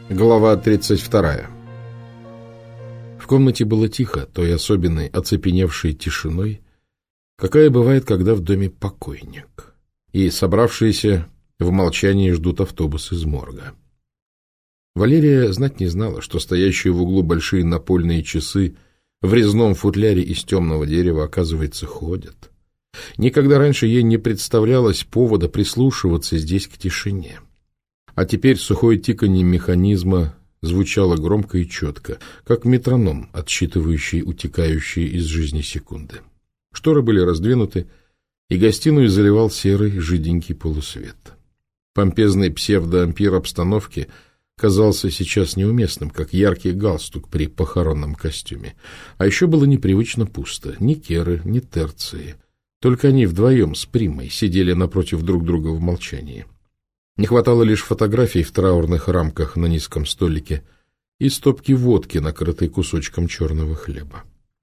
Глава 32. В комнате было тихо, той особенной оцепеневшей тишиной, какая бывает, когда в доме покойник, и собравшиеся в молчании ждут автобус из морга. Валерия знать не знала, что стоящие в углу большие напольные часы в резном футляре из темного дерева, оказывается, ходят. Никогда раньше ей не представлялось повода прислушиваться здесь к тишине. А теперь сухое тиканье механизма звучало громко и четко, как метроном, отсчитывающий утекающие из жизни секунды. Шторы были раздвинуты, и гостиную заливал серый жиденький полусвет. Помпезный псевдоампир обстановки казался сейчас неуместным, как яркий галстук при похоронном костюме. А еще было непривычно пусто. Ни Керы, ни Терции. Только они вдвоем с Примой сидели напротив друг друга в молчании. Не хватало лишь фотографий в траурных рамках на низком столике и стопки водки, накрытой кусочком черного хлеба.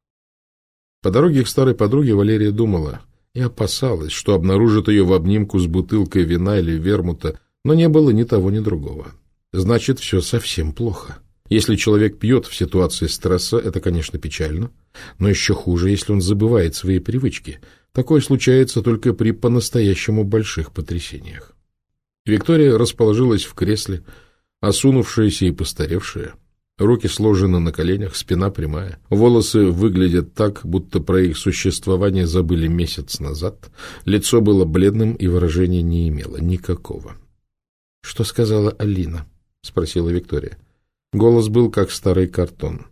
По дороге к старой подруге Валерия думала и опасалась, что обнаружит ее в обнимку с бутылкой вина или вермута, но не было ни того, ни другого. Значит, все совсем плохо. Если человек пьет в ситуации стресса, это, конечно, печально, но еще хуже, если он забывает свои привычки. Такое случается только при по-настоящему больших потрясениях. Виктория расположилась в кресле, осунувшаяся и постаревшая. Руки сложены на коленях, спина прямая. Волосы выглядят так, будто про их существование забыли месяц назад. Лицо было бледным и выражения не имело никакого. — Что сказала Алина? — спросила Виктория. Голос был как старый картон.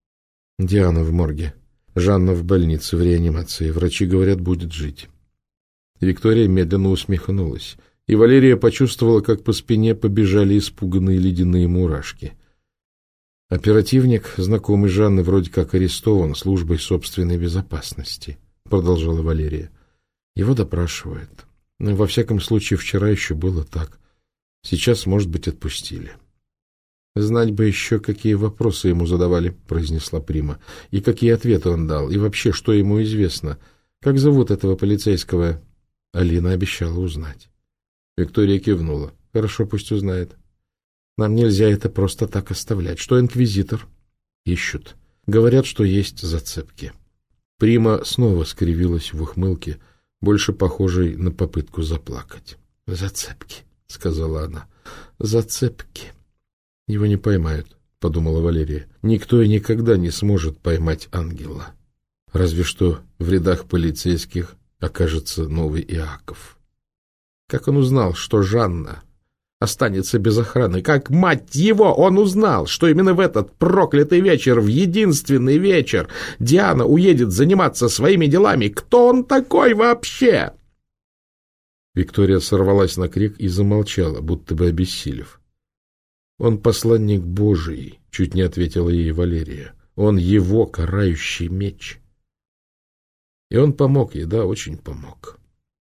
— Диана в морге. Жанна в больнице в реанимации. Врачи говорят, будет жить. Виктория медленно усмехнулась. И Валерия почувствовала, как по спине побежали испуганные ледяные мурашки. «Оперативник, знакомый Жанны, вроде как арестован службой собственной безопасности», — продолжала Валерия. «Его допрашивают. Но, во всяком случае, вчера еще было так. Сейчас, может быть, отпустили». «Знать бы еще, какие вопросы ему задавали», — произнесла Прима, «и какие ответы он дал, и вообще, что ему известно. Как зовут этого полицейского?» Алина обещала узнать. Виктория кивнула. «Хорошо, пусть узнает. Нам нельзя это просто так оставлять. Что инквизитор?» «Ищут. Говорят, что есть зацепки». Прима снова скривилась в ухмылке, больше похожей на попытку заплакать. «Зацепки», — сказала она. «Зацепки». «Его не поймают», — подумала Валерия. «Никто и никогда не сможет поймать ангела. Разве что в рядах полицейских окажется новый Иаков». Как он узнал, что Жанна останется без охраны? Как, мать его, он узнал, что именно в этот проклятый вечер, в единственный вечер, Диана уедет заниматься своими делами? Кто он такой вообще? Виктория сорвалась на крик и замолчала, будто бы обессилев. «Он посланник Божий», — чуть не ответила ей Валерия. «Он его карающий меч». И он помог ей, да, очень помог.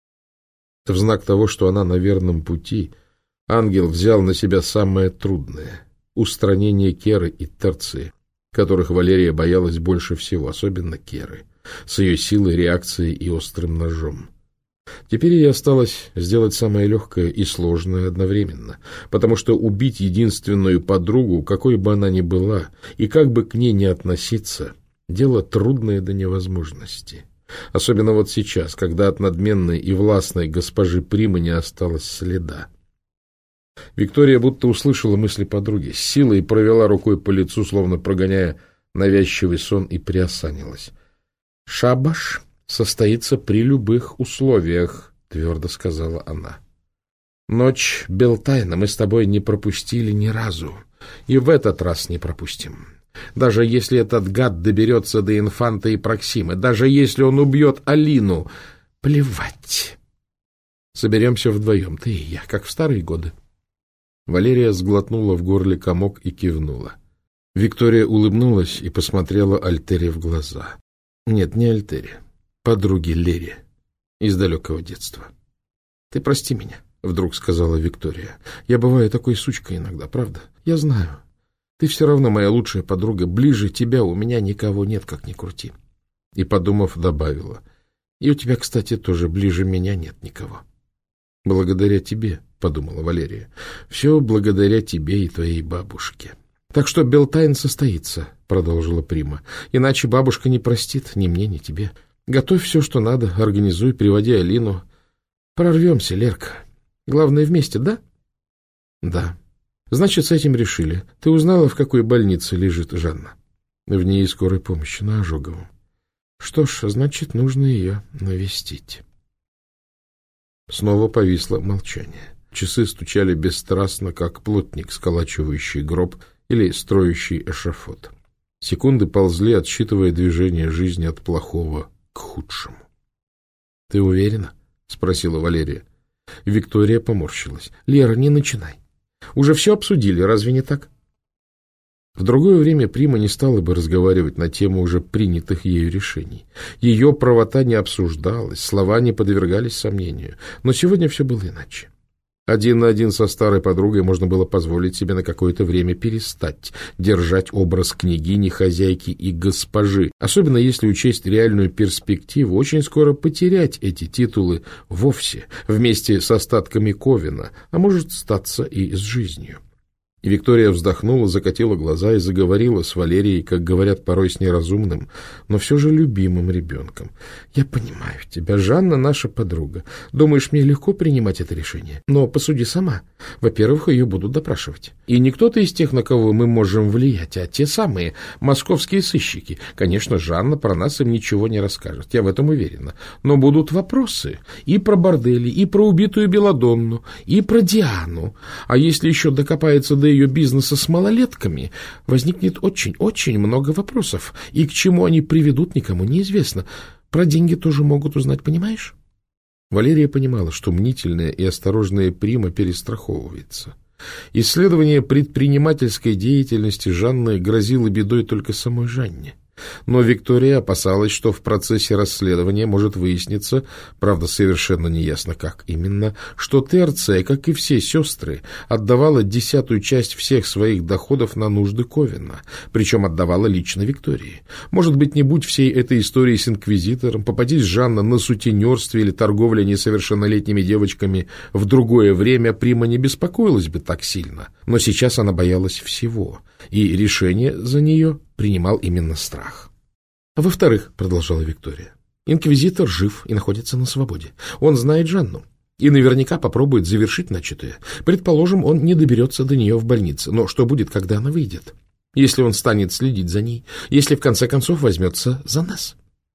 В знак того, что она на верном пути, ангел взял на себя самое трудное — устранение Керы и Терции, которых Валерия боялась больше всего, особенно Керы, с ее силой, реакцией и острым ножом. Теперь ей осталось сделать самое легкое и сложное одновременно, потому что убить единственную подругу, какой бы она ни была, и как бы к ней ни относиться, дело трудное до невозможности. Особенно вот сейчас, когда от надменной и властной госпожи Примы не осталось следа. Виктория будто услышала мысли подруги, с силой провела рукой по лицу, словно прогоняя навязчивый сон, и приосанилась. «Шабаш состоится при любых условиях», — твердо сказала она. «Ночь Белтайна мы с тобой не пропустили ни разу, и в этот раз не пропустим. Даже если этот гад доберется до Инфанта и Проксимы, даже если он убьет Алину, плевать. Соберемся вдвоем, ты и я, как в старые годы». Валерия сглотнула в горле комок и кивнула. Виктория улыбнулась и посмотрела Альтере в глаза. Нет, не Альтере, подруге Лере из далекого детства. «Ты прости меня», — вдруг сказала Виктория. «Я бываю такой сучкой иногда, правда? Я знаю. Ты все равно моя лучшая подруга. Ближе тебя у меня никого нет, как ни крути». И, подумав, добавила. «И у тебя, кстати, тоже ближе меня нет никого. Благодаря тебе — подумала Валерия. — Все благодаря тебе и твоей бабушке. — Так что Белтайн состоится, — продолжила Прима. — Иначе бабушка не простит ни мне, ни тебе. Готовь все, что надо, организуй, приводи Алину. Прорвемся, Лерка. Главное, вместе, да? — Да. — Значит, с этим решили. Ты узнала, в какой больнице лежит Жанна? — В ней скорой помощи, на Ожоговом. — Что ж, значит, нужно ее навестить. Снова повисло молчание. Часы стучали бесстрастно, как плотник, сколачивающий гроб или строящий эшафот. Секунды ползли, отсчитывая движение жизни от плохого к худшему. — Ты уверена? — спросила Валерия. Виктория поморщилась. — Лера, не начинай. Уже все обсудили, разве не так? В другое время Прима не стала бы разговаривать на тему уже принятых ею решений. Ее правота не обсуждалась, слова не подвергались сомнению. Но сегодня все было иначе. Один на один со старой подругой можно было позволить себе на какое-то время перестать держать образ княгини, хозяйки и госпожи, особенно если учесть реальную перспективу очень скоро потерять эти титулы вовсе, вместе с остатками Ковина, а может статься и с жизнью. Виктория вздохнула, закатила глаза и заговорила с Валерией, как говорят порой с неразумным, но все же любимым ребенком. — Я понимаю тебя, Жанна наша подруга. Думаешь, мне легко принимать это решение? Но посуди сама. Во-первых, ее будут допрашивать. И не кто-то из тех, на кого мы можем влиять, а те самые московские сыщики. Конечно, Жанна про нас им ничего не расскажет, я в этом уверена. Но будут вопросы и про бордели, и про убитую Беладонну, и про Диану. А если еще докопается до ее бизнеса с малолетками, возникнет очень-очень много вопросов. И к чему они приведут, никому неизвестно. Про деньги тоже могут узнать, понимаешь? Валерия понимала, что мнительная и осторожная Прима перестраховывается. Исследование предпринимательской деятельности Жанны грозило бедой только самой Жанне. Но Виктория опасалась, что в процессе расследования может выясниться, правда, совершенно неясно как именно, что Терция, как и все сестры, отдавала 10-ю часть всех своих доходов на нужды Ковина, причем отдавала лично Виктории. Может быть, не будь всей этой истории с инквизитором, попадись Жанна на сутенерстве или торговле несовершеннолетними девочками в другое время, Прима не беспокоилась бы так сильно. Но сейчас она боялась всего, и решение за нее принимал именно страх. — А во-вторых, — продолжала Виктория, — инквизитор жив и находится на свободе. Он знает Жанну и наверняка попробует завершить начатое. Предположим, он не доберется до нее в больнице. Но что будет, когда она выйдет? Если он станет следить за ней? Если в конце концов возьмется за нас?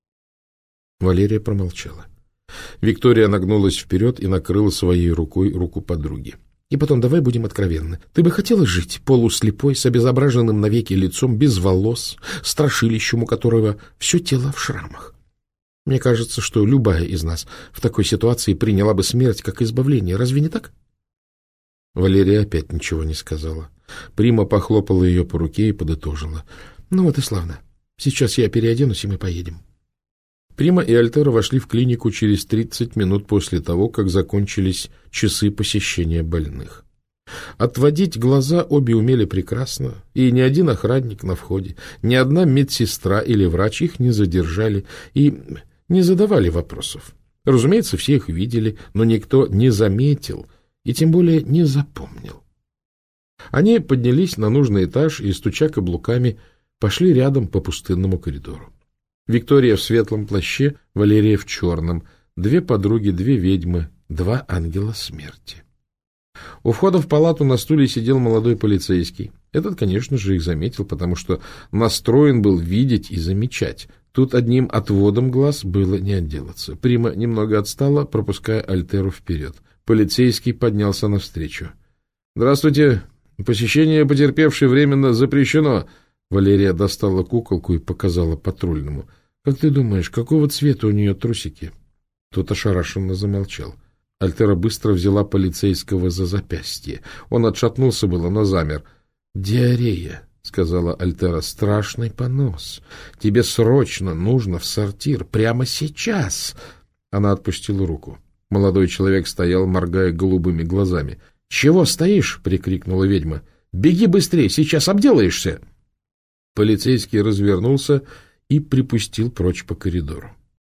Валерия промолчала. Виктория нагнулась вперед и накрыла своей рукой руку подруги. И потом, давай будем откровенны. Ты бы хотела жить полуслепой, с обезображенным навеки лицом, без волос, страшилищем, у которого все тело в шрамах? Мне кажется, что любая из нас в такой ситуации приняла бы смерть как избавление. Разве не так? Валерия опять ничего не сказала. Прима похлопала ее по руке и подытожила. Ну вот и славно. Сейчас я переоденусь, и мы поедем. Прима и Альтера вошли в клинику через 30 минут после того, как закончились часы посещения больных. Отводить глаза обе умели прекрасно, и ни один охранник на входе, ни одна медсестра или врач их не задержали и не задавали вопросов. Разумеется, все их видели, но никто не заметил и тем более не запомнил. Они поднялись на нужный этаж и, стуча каблуками, пошли рядом по пустынному коридору. Виктория в светлом плаще, Валерия в черном, 2 подруги, 2 ведьмы, 2 ангела смерти. У входа в палату на стуле сидел молодой полицейский. Этот, конечно же, их заметил, потому что настроен был видеть и замечать. Тут одним отводом глаз было не отделаться. Прима немного отстала, пропуская Альтеру вперед. Полицейский поднялся навстречу. — Здравствуйте. Посещение потерпевшей временно запрещено. Валерия достала куколку и показала патрульному. — Как ты думаешь, какого цвета у нее трусики? Тот ошарашенно замолчал. Альтера быстро взяла полицейского за запястье. Он отшатнулся было, но замер. — Диарея, — сказала Альтера, — страшный понос. Тебе срочно нужно в сортир, прямо сейчас. Она отпустила руку. Молодой человек стоял, моргая голубыми глазами. — Чего стоишь? — прикрикнула ведьма. — Беги быстрее, сейчас обделаешься. Полицейский развернулся и припустил прочь по коридору.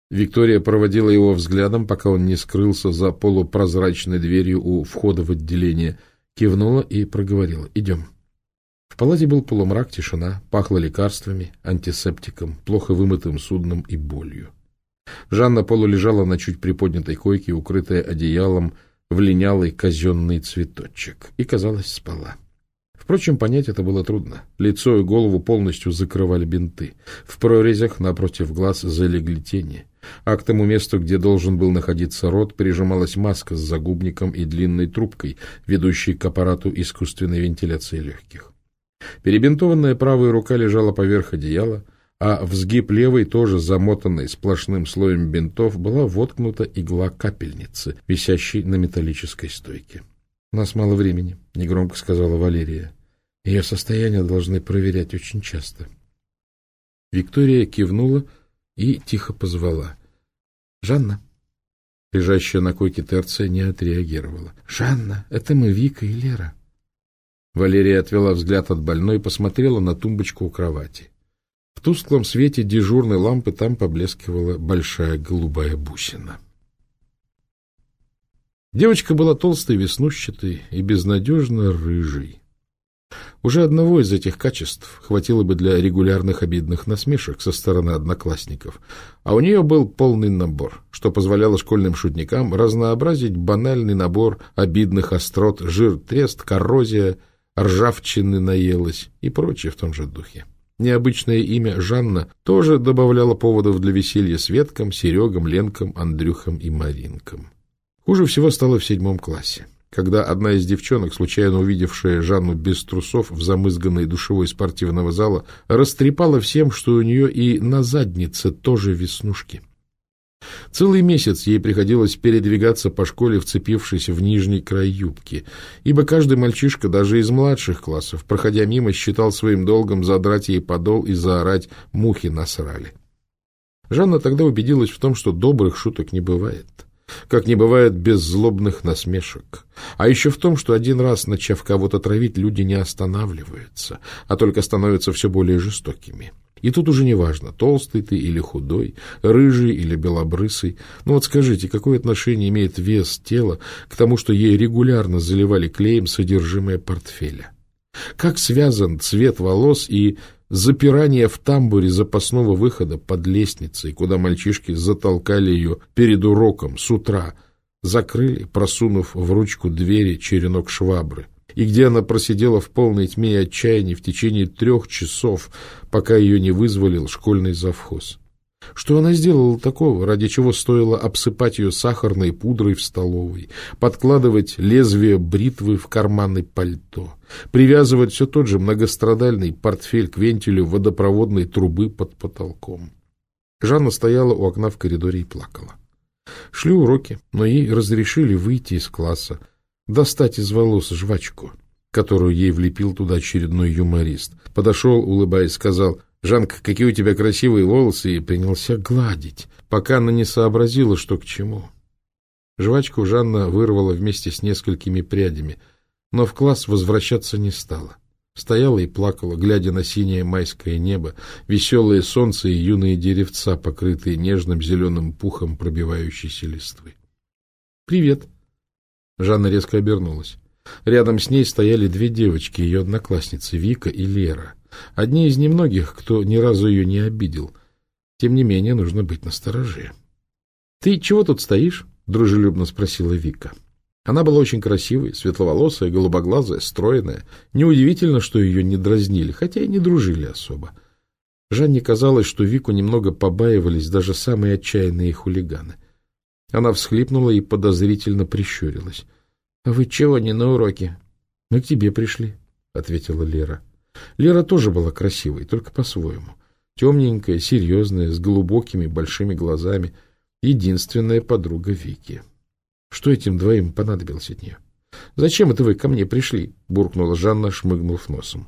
Виктория проводила его взглядом, пока он не скрылся за полупрозрачной дверью у входа в отделение, кивнула и проговорила: «Идем». В палате был полумрак, тишина, пахло лекарствами, антисептиком, плохо вымытым судном и болью. Жанна полулежала на чуть приподнятой койке, укрытая одеялом в линялый казенный цветочек, и, казалось, спала. Впрочем, понять это было трудно. Лицо и голову полностью закрывали бинты. В прорезях напротив глаз залегли тени. А к тому месту, где должен был находиться рот, прижималась маска с загубником и длинной трубкой, ведущей к аппарату искусственной вентиляции легких. Перебинтованная правая рука лежала поверх одеяла, а в сгиб левой, тоже замотанной сплошным слоем бинтов, была воткнута игла капельницы, висящей на металлической стойке. — У нас мало времени, — негромко сказала Валерия. — Ее состояние должны проверять очень часто. Виктория кивнула и тихо позвала: «Жанна». Лежащая на койке Терция не отреагировала. «Жанна, это мы, Вика и Лера». Валерия отвела взгляд от больной и посмотрела на тумбочку у кровати. В тусклом свете дежурной лампы там поблескивала большая голубая бусина. Девочка была толстой, веснушчатой и безнадежно рыжей. Уже одного из этих качеств хватило бы для регулярных обидных насмешек со стороны одноклассников, а у нее был полный набор, что позволяло школьным шутникам разнообразить банальный набор обидных острот: жир, трест, коррозия, ржавчины наелась и прочее в том же духе. Необычное имя Жанна тоже добавляло поводов для веселья Светкам, Серегам, Ленкам, Андрюхам и Маринкам. Хуже всего стало в 7 классе, когда одна из девчонок, случайно увидевшая Жанну без трусов в замызганной душевой спортивного зала, растрепала всем, что у нее и на заднице тоже веснушки. Целый месяц ей приходилось передвигаться по школе, вцепившись в нижний край юбки, ибо каждый мальчишка, даже из младших классов, проходя мимо, считал своим долгом задрать ей подол и заорать: «Мухи насрали». Жанна тогда убедилась в том, что добрых шуток не бывает, как не бывает беззлобных насмешек, а еще в том, что один раз, начав кого-то травить, люди не останавливаются, а только становятся все более жестокими. И тут уже не важно, толстый ты или худой, рыжий или белобрысый. Ну вот скажите, какое отношение имеет вес тела к тому, что ей регулярно заливали клеем содержимое портфеля? Как связан цвет волос и запирание в тамбуре запасного выхода под лестницей, куда мальчишки затолкали ее перед уроком с утра, закрыли, просунув в ручку двери черенок швабры, и где она просидела в полной тьме и отчаянии в течение 3 часов, пока ее не вызволил школьный завхоз? Что она сделала такого, ради чего стоило обсыпать ее сахарной пудрой в столовой, подкладывать лезвие бритвы в карманы пальто, привязывать все тот же многострадальный портфель к вентилю водопроводной трубы под потолком? Жанна стояла у окна в коридоре и плакала. Шли уроки, но ей разрешили выйти из класса, достать из волос жвачку, которую ей влепил туда очередной юморист. Подошел, улыбаясь, сказал: «Жанка, какие у тебя красивые волосы», и принялся гладить, пока она не сообразила, что к чему. Жвачку Жанна вырвала вместе с несколькими прядями, но в класс возвращаться не стала. Стояла и плакала, глядя на синее майское небо, веселое солнце и юные деревца, покрытые нежным зеленым пухом пробивающейся листвы. «Привет!» Жанна резко обернулась. Рядом с ней стояли 2 девочки, ее одноклассницы, Вика и Лера. Одни из немногих, кто ни разу ее не обидел. Тем не менее, нужно быть настороже. — Ты чего тут стоишь? — дружелюбно спросила Вика. Она была очень красивой, светловолосая, голубоглазая, стройная. Неудивительно, что ее не дразнили, хотя и не дружили особо. Жанне казалось, что Вику немного побаивались даже самые отчаянные хулиганы. Она всхлипнула и подозрительно прищурилась. — А вы чего не на уроке? — Мы к тебе пришли, — ответила Лера. Лера тоже была красивой, только по-своему. Темненькая, серьезная, с глубокими большими глазами. Единственная подруга Вики. Что этим 2 понадобилось от нее? — Зачем это вы ко мне пришли? — буркнула Жанна, шмыгнув носом.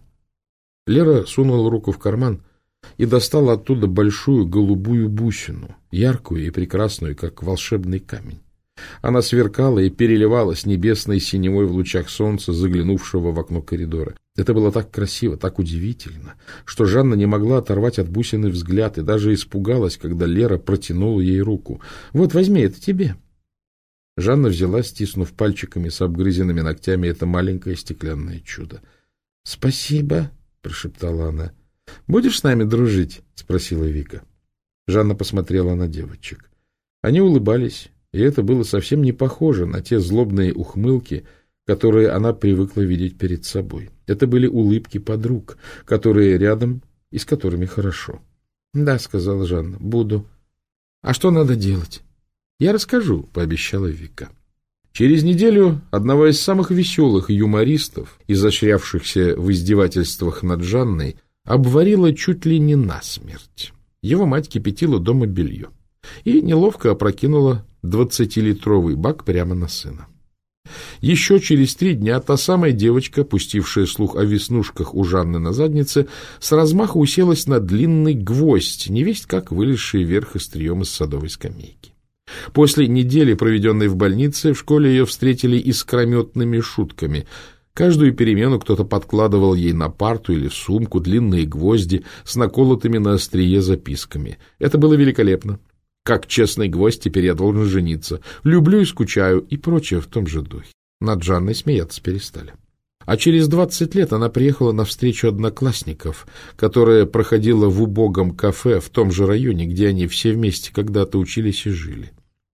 Лера сунула руку в карман и достала оттуда большую голубую бусину, яркую и прекрасную, как волшебный камень. Она сверкала и переливалась небесной синевой в лучах солнца, заглянувшего в окно коридора. Это было так красиво, так удивительно, что Жанна не могла оторвать от бусины взгляд и даже испугалась, когда Лера протянула ей руку. — Вот, возьми, это тебе. Жанна взяла, стиснув пальчиками с обгрызенными ногтями, это маленькое стеклянное чудо. — Спасибо, — прошептала она. — Будешь с нами дружить? — спросила Вика. Жанна посмотрела на девочек. Они улыбались, и это было совсем не похоже на те злобные ухмылки, которые она привыкла видеть перед собой. Это были улыбки подруг, которые рядом и с которыми хорошо. — Да, — сказала Жанна, — буду. — А что надо делать? — Я расскажу, — пообещала Вика. Через неделю одного из самых веселых юмористов, изощрявшихся в издевательствах над Жанной, обварила чуть ли не насмерть. Его мать кипятила дома белье и неловко опрокинула 20-литровый бак прямо на сына. Еще через 3 дня та самая девочка, пустившая слух о веснушках у Жанны на заднице, с размаху уселась на длинный гвоздь, невесть как вылезший вверх острием из садовой скамейки. После недели, проведенной в больнице, в школе ее встретили искрометными шутками. Каждую перемену кто-то подкладывал ей на парту или сумку длинные гвозди с наколотыми на острие записками. Это было великолепно. Как честный гвоздь, теперь я должен жениться. Люблю и скучаю, и прочее в том же духе. Над Жанной смеяться перестали. А через 20 лет она приехала на встречу одноклассников, которая проходила в убогом кафе в том же районе, где они все вместе когда-то учились и жили.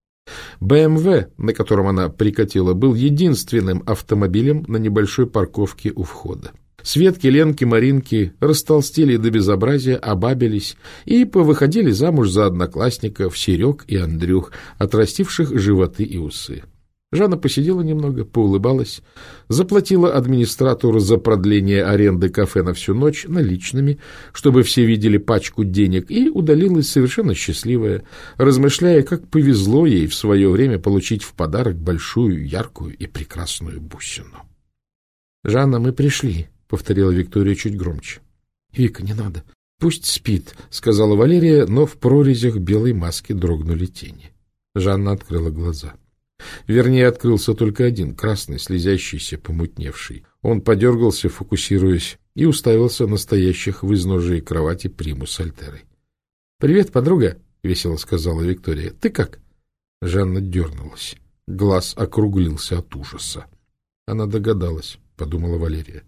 БМВ, на котором она прикатила, был единственным автомобилем на небольшой парковке у входа. Светки, Ленки, Маринки растолстели до безобразия, обабились и повыходили замуж за одноклассников Серег и Андрюх, отрастивших животы и усы. Жанна посидела немного, поулыбалась, заплатила администратору за продление аренды кафе на всю ночь наличными, чтобы все видели пачку денег, и удалилась совершенно счастливая, размышляя, как повезло ей в свое время получить в подарок большую, яркую и прекрасную бусину. — Жанна, мы пришли, — повторила Виктория чуть громче. — Вика, не надо. — Пусть спит, — сказала Валерия, но в прорезях белой маски дрогнули тени. Жанна открыла глаза. Вернее, открылся только один, красный, слезящийся, помутневший. Он подергался, фокусируясь, и уставился на стоящих в изножии кровати Приму с Альтерой. — Привет, подруга, — весело сказала Виктория. — Ты как? Жанна дернулась. Глаз округлился от ужаса. Она догадалась, — подумала Валерия.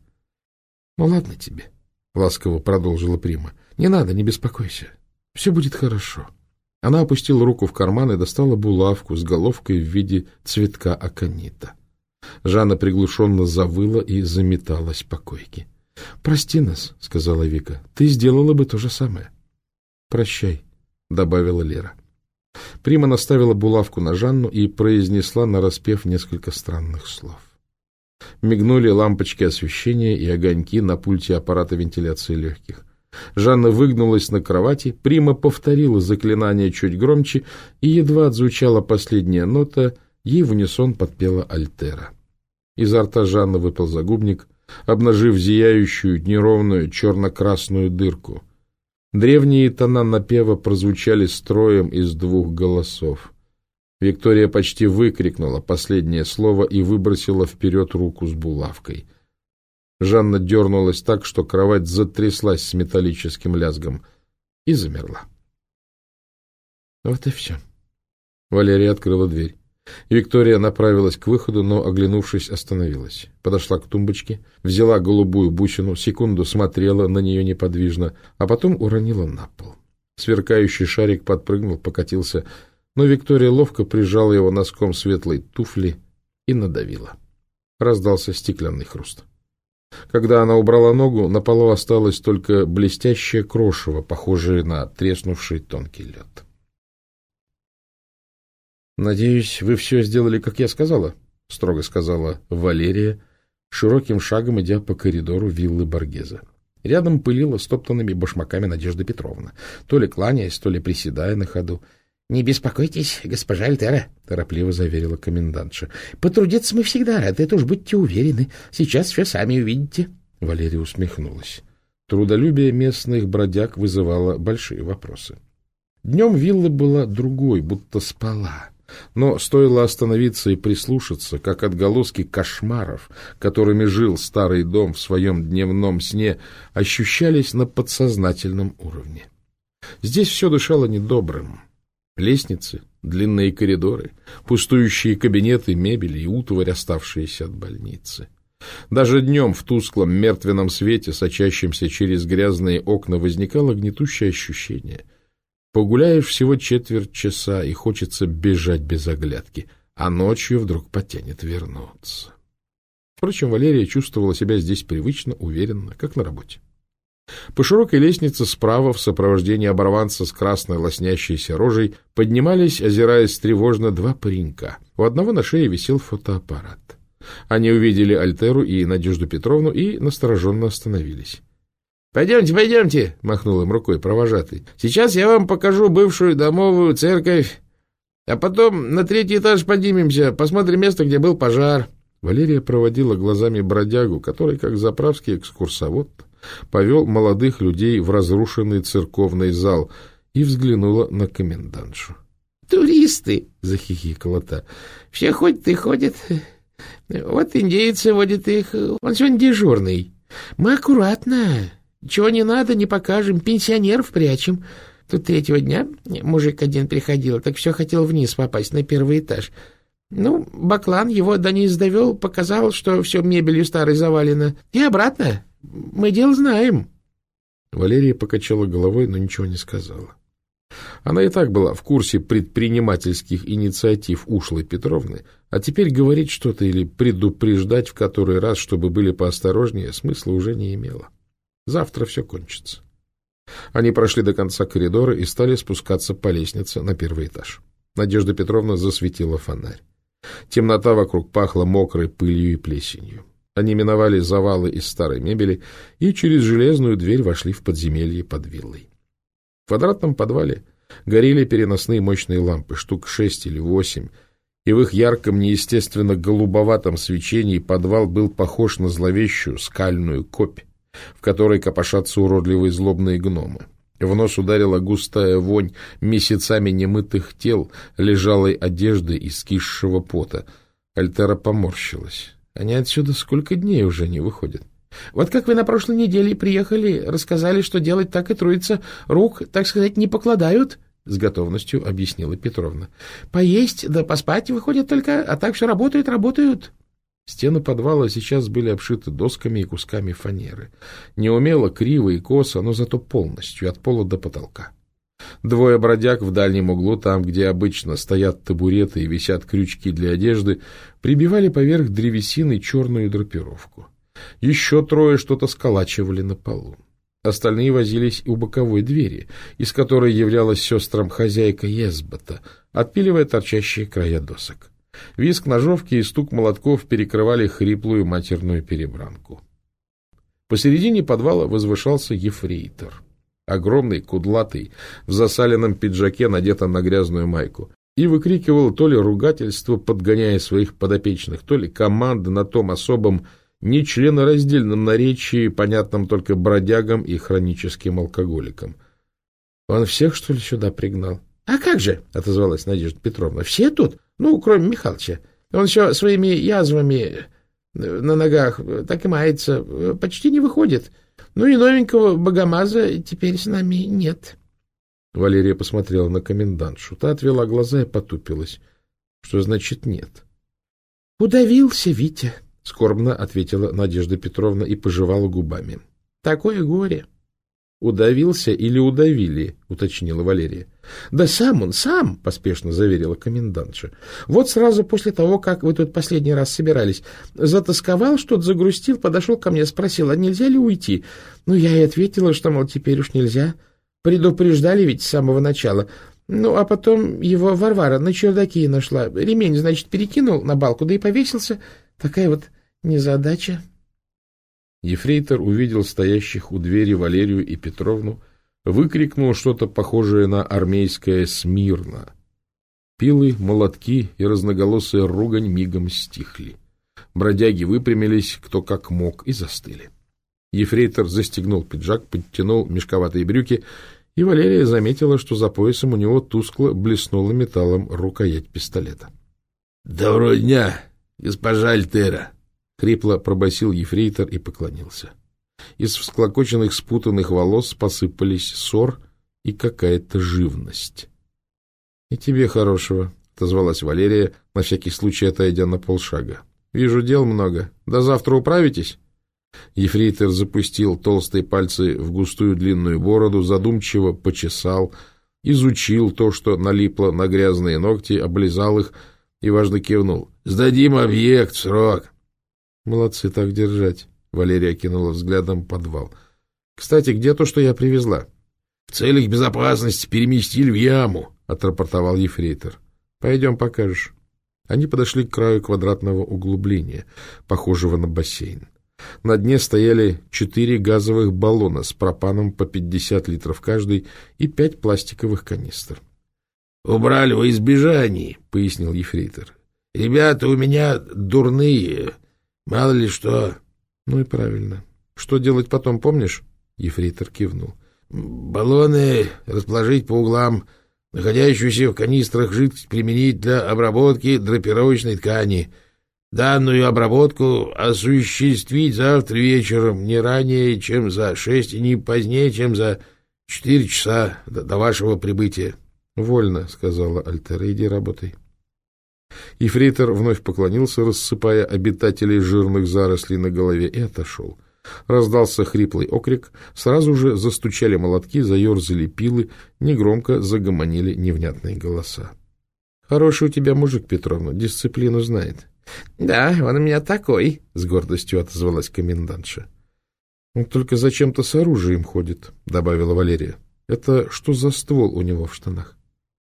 — Ну, ладно тебе, — ласково продолжила Прима. — Не надо, не беспокойся. Все будет хорошо. Она опустила руку в карман и достала булавку с головкой в виде цветка аконита. Жанна приглушенно завыла и заметалась по койке. — Прости нас, — сказала Вика. — Ты сделала бы то же самое. — Прощай, — добавила Лера. Прима наставила булавку на Жанну и произнесла нараспев несколько странных слов. Мигнули лампочки освещения и огоньки на пульте аппарата вентиляции легких. Жанна выгнулась на кровати, Прима повторила заклинание чуть громче, и едва отзвучала последняя нота, ей в унисон подпела Альтера. Изо рта Жанны выпал загубник, обнажив зияющую неровную черно-красную дырку. Древние тона напева прозвучали строем из 2 голосов. Виктория почти выкрикнула последнее слово и выбросила вперед руку с булавкой. Жанна дернулась так, что кровать затряслась с металлическим лязгом и замерла. Вот и все. Валерия открыла дверь. Виктория направилась к выходу, но, оглянувшись, остановилась. Подошла к тумбочке, взяла голубую бусину, секунду смотрела на нее неподвижно, а потом уронила на пол. Сверкающий шарик подпрыгнул, покатился, но Виктория ловко прижала его носком светлой туфли и надавила. Раздался стеклянный хруст. Когда она убрала ногу, на полу осталось только блестящее крошево, похожее на треснувший тонкий лед. — Надеюсь, вы все сделали, как я сказала, — строго сказала Валерия, широким шагом идя по коридору виллы Боргезе. Рядом пылила стоптанными башмаками Надежда Петровна, то ли кланяясь, то ли приседая на ходу. — Не беспокойтесь, госпожа Альтера, — торопливо заверила комендантша. — Потрудиться мы всегда рады, это уж будьте уверены. Сейчас все сами увидите. Валерия усмехнулась. Трудолюбие местных бродяг вызывало большие вопросы. Днем вилла была другой, будто спала. Но стоило остановиться и прислушаться, как отголоски кошмаров, которыми жил старый дом в своем дневном сне, ощущались на подсознательном уровне. Здесь все дышало недобрым. Лестницы, длинные коридоры, пустующие кабинеты, мебель и утварь, оставшиеся от больницы. Даже днем в тусклом мертвенном свете, сочащемся через грязные окна, возникало гнетущее ощущение. Погуляешь всего четверть часа, и хочется бежать без оглядки, а ночью вдруг потянет вернуться. Впрочем, Валерия чувствовала себя здесь привычно, уверенно, как на работе. По широкой лестнице справа, в сопровождении оборванца с красной лоснящейся рожей, поднимались, озираясь тревожно, два паренька. У одного на шее висел фотоаппарат. Они увидели Альтеру и Надежду Петровну и настороженно остановились. — Пойдемте, пойдемте, — махнул им рукой провожатый. — Сейчас я вам покажу бывшую домовую церковь, а потом на 3-й этаж поднимемся, посмотрим место, где был пожар. Валерия проводила глазами бродягу, который, как заправский экскурсовод, повел молодых людей в разрушенный церковный зал, и взглянула на комендантшу. — Туристы, — захихикала та, — все ходят и ходят. Вот индейцы водят их, он сегодня дежурный. Мы аккуратно. Чего не надо, не покажем, пенсионеров прячем. Тут 3-го дня мужик один приходил, так все хотел вниз попасть, на 1-й этаж. Ну, баклан его до низ довел, показал, что все мебелью старой завалено. И обратно. Мы дело знаем. Валерия покачала головой, но ничего не сказала. Она и так была в курсе предпринимательских инициатив ушлой Петровны, а теперь говорить что-то или предупреждать в который раз, чтобы были поосторожнее, смысла уже не имело. Завтра все кончится. Они прошли до конца коридора и стали спускаться по лестнице на 1-й этаж. Надежда Петровна засветила фонарь. Темнота вокруг пахла мокрой пылью и плесенью. Они миновали завалы из старой мебели и через железную дверь вошли в подземелье под виллой. В квадратном подвале горели переносные мощные лампы, штук 6 или 8, и в их ярком, неестественно голубоватом свечении подвал был похож на зловещую скальную копь, в которой копошатся уродливые злобные гномы. В нос ударила густая вонь месяцами немытых тел, лежалой одежды и скисшего пота. Альтера поморщилась. Они отсюда сколько дней уже не выходят. Вот как вы на прошлой неделе приехали, рассказали, что делать так и троица рук, так сказать, не покладают, — с готовностью объяснила Петровна. — Поесть да поспать выходят только, а так все работают. Стены подвала сейчас были обшиты досками и кусками фанеры. Неумело, криво и косо, но зато полностью, от пола до потолка. Двое бродяг в дальнем углу, там, где обычно стоят табуреты и висят крючки для одежды, прибивали поверх древесины черную драпировку. Еще 3 что-то сколачивали на полу. Остальные возились у боковой двери, из которой являлась сестрам хозяйка Езбота, отпиливая торчащие края досок. Визг ножовки и стук молотков перекрывали хриплую матерную перебранку. Посередине подвала возвышался ефрейтор. Огромный, кудлатый, в засаленном пиджаке, надетом на грязную майку, и выкрикивал то ли ругательство, подгоняя своих подопечных, то ли команды на том особом нечленораздельном наречии, понятном только бродягам и хроническим алкоголикам. — Он всех, что ли, сюда пригнал? — А как же, — отозвалась Надежда Петровна, — все тут, ну, кроме Михалыча. Он еще своими язвами на ногах так и мается, почти не выходит. Ну и новенького богомаза теперь с нами нет. Валерия посмотрела на комендантшу. Та отвела глаза и потупилась. Что значит нет? — Удавился Витя, — скорбно ответила Надежда Петровна и пожевала губами. — Такое горе. — Удавился или удавили? — уточнила Валерия. — Да сам он, сам, — поспешно заверила комендантша. — Вот сразу после того, как вы тут последний раз собирались, затасковал, что-то загрустил, подошел ко мне, спросил, а нельзя ли уйти? Ну, я и ответила, что, мол, теперь уж нельзя. Предупреждали ведь с самого начала. Ну, а потом его Варвара на чердаке нашла. Ремень, значит, перекинул на балку, да и повесился. Такая вот незадача. Ефрейтор увидел стоящих у двери Валерию и Петровну, выкрикнул что-то похожее на армейское «Смирно». Пилы, молотки и разноголосая ругань мигом стихли. Бродяги выпрямились, кто как мог, и застыли. Ефрейтор застегнул пиджак, подтянул мешковатые брюки и Валерия заметила, что за поясом у него тускло блеснула металлом рукоять пистолета. — Доброго дня, госпожа Альтера! — хрипло пробасил ефрейтор и поклонился. Из всклокоченных спутанных волос посыпались ссор и какая-то живность. — И тебе хорошего, — отозвалась Валерия, на всякий случай отойдя на полшага. — Вижу, дел много. До завтра управитесь? Ефрейтор запустил толстые пальцы в густую длинную бороду, задумчиво почесал, изучил то, что налипло на грязные ногти, облизал их и важно кивнул. — Сдадим объект в срок. — Молодцы, так держать. Валерия кинула взглядом подвал. — Кстати, где то, что я привезла? — В целях безопасности переместили в яму, — отрапортовал ефрейтор. — Пойдем, покажешь. Они подошли к краю квадратного углубления, похожего на бассейн. На дне стояли 4 газовых баллона с пропаном по 50 литров каждый и 5 пластиковых канистр. — Убрали во избежание, — пояснил ефрейтор. — Ребята у меня дурные, мало ли что. — Ну и правильно. Что делать потом, помнишь? Ефрейтор кивнул. — Баллоны расположить по углам, находящуюся в канистрах жидкость применить для обработки драпировочной ткани. Данную обработку осуществить завтра вечером, не ранее, чем за 6 и не позднее, чем за 4 часа до вашего прибытия. — Вольно, — сказала Альтера, — иди работай. Ефрейтор вновь поклонился, рассыпая обитателей жирных зарослей на голове, и отошел. Раздался хриплый окрик, сразу же застучали молотки, заерзали пилы, негромко загомонили невнятные голоса. — Хороший у тебя мужик, Петровна, дисциплину знает. — Да, он у меня такой, — с гордостью отозвалась комендантша. — Он только зачем-то с оружием ходит, — добавила Валерия. — Это что за ствол у него в штанах?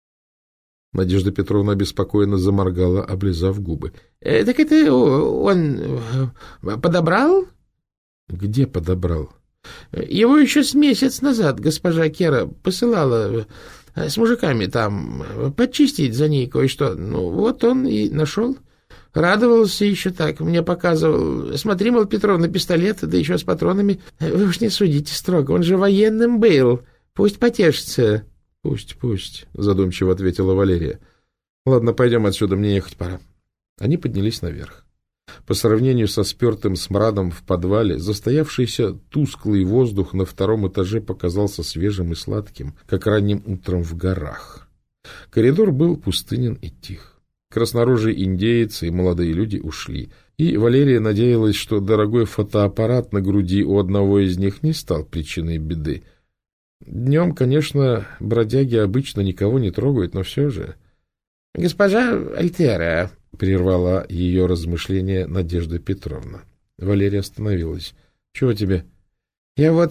Надежда Петровна обеспокоенно заморгала, облизав губы. — Так это он подобрал? — Где подобрал? — Его еще с месяц назад госпожа Кера посылала с мужиками там подчистить за ней кое-что. Ну, вот он и нашел. Радовался еще так, мне показывал. Смотри, мол, Петровна, пистолет, да еще с патронами. Вы уж не судите строго, он же военным был. Пусть потешится. — Пусть, — задумчиво ответила Валерия. — Ладно, пойдем отсюда, мне ехать пора. Они поднялись наверх. По сравнению со спертым смрадом в подвале, застоявшийся тусклый воздух на 2-м этаже показался свежим и сладким, как ранним утром в горах. Коридор был пустынен и тих. Краснорожий индеец и молодые люди ушли, и Валерия надеялась, что дорогой фотоаппарат на груди у одного из них не стал причиной беды. Днем, конечно, бродяги обычно никого не трогают, но все же... — Госпожа Альтера, — прервала ее размышления Надежда Петровна. Валерия остановилась. — Чего тебе? — Я вот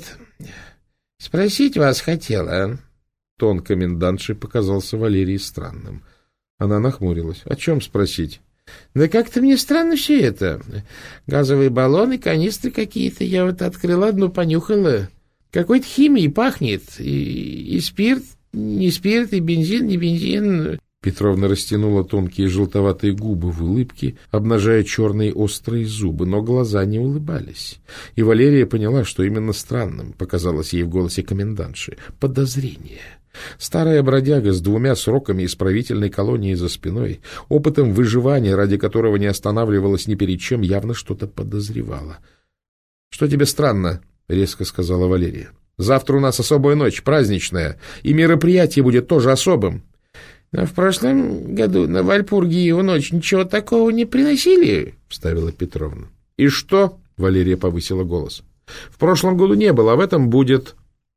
спросить вас хотела. Тон комендантши показался Валерии странным. Она нахмурилась. — О чем спросить? — Да как-то мне странно все это. Газовые баллоны, канистры какие-то. Я вот открыла одну, понюхала. Какой-то химией пахнет. И спирт, не спирт, и бензин, не бензин. Петровна растянула тонкие желтоватые губы в улыбке, обнажая черные острые зубы, но глаза не улыбались. И Валерия поняла, что именно странным показалось ей в голосе комендантши — подозрение. Старая бродяга с 2 сроками исправительной колонии за спиной, опытом выживания, ради которого не останавливалась ни перед чем, явно что-то подозревала. — Что тебе странно? — резко сказала Валерия. — Завтра у нас особая ночь, праздничная, и мероприятие будет тоже особым. — Но в прошлом году на Вальпургиеву ночь ничего такого не приносили, — вставила Петровна. — И что? — Валерия повысила голос. — В прошлом году не было, а в этом будет.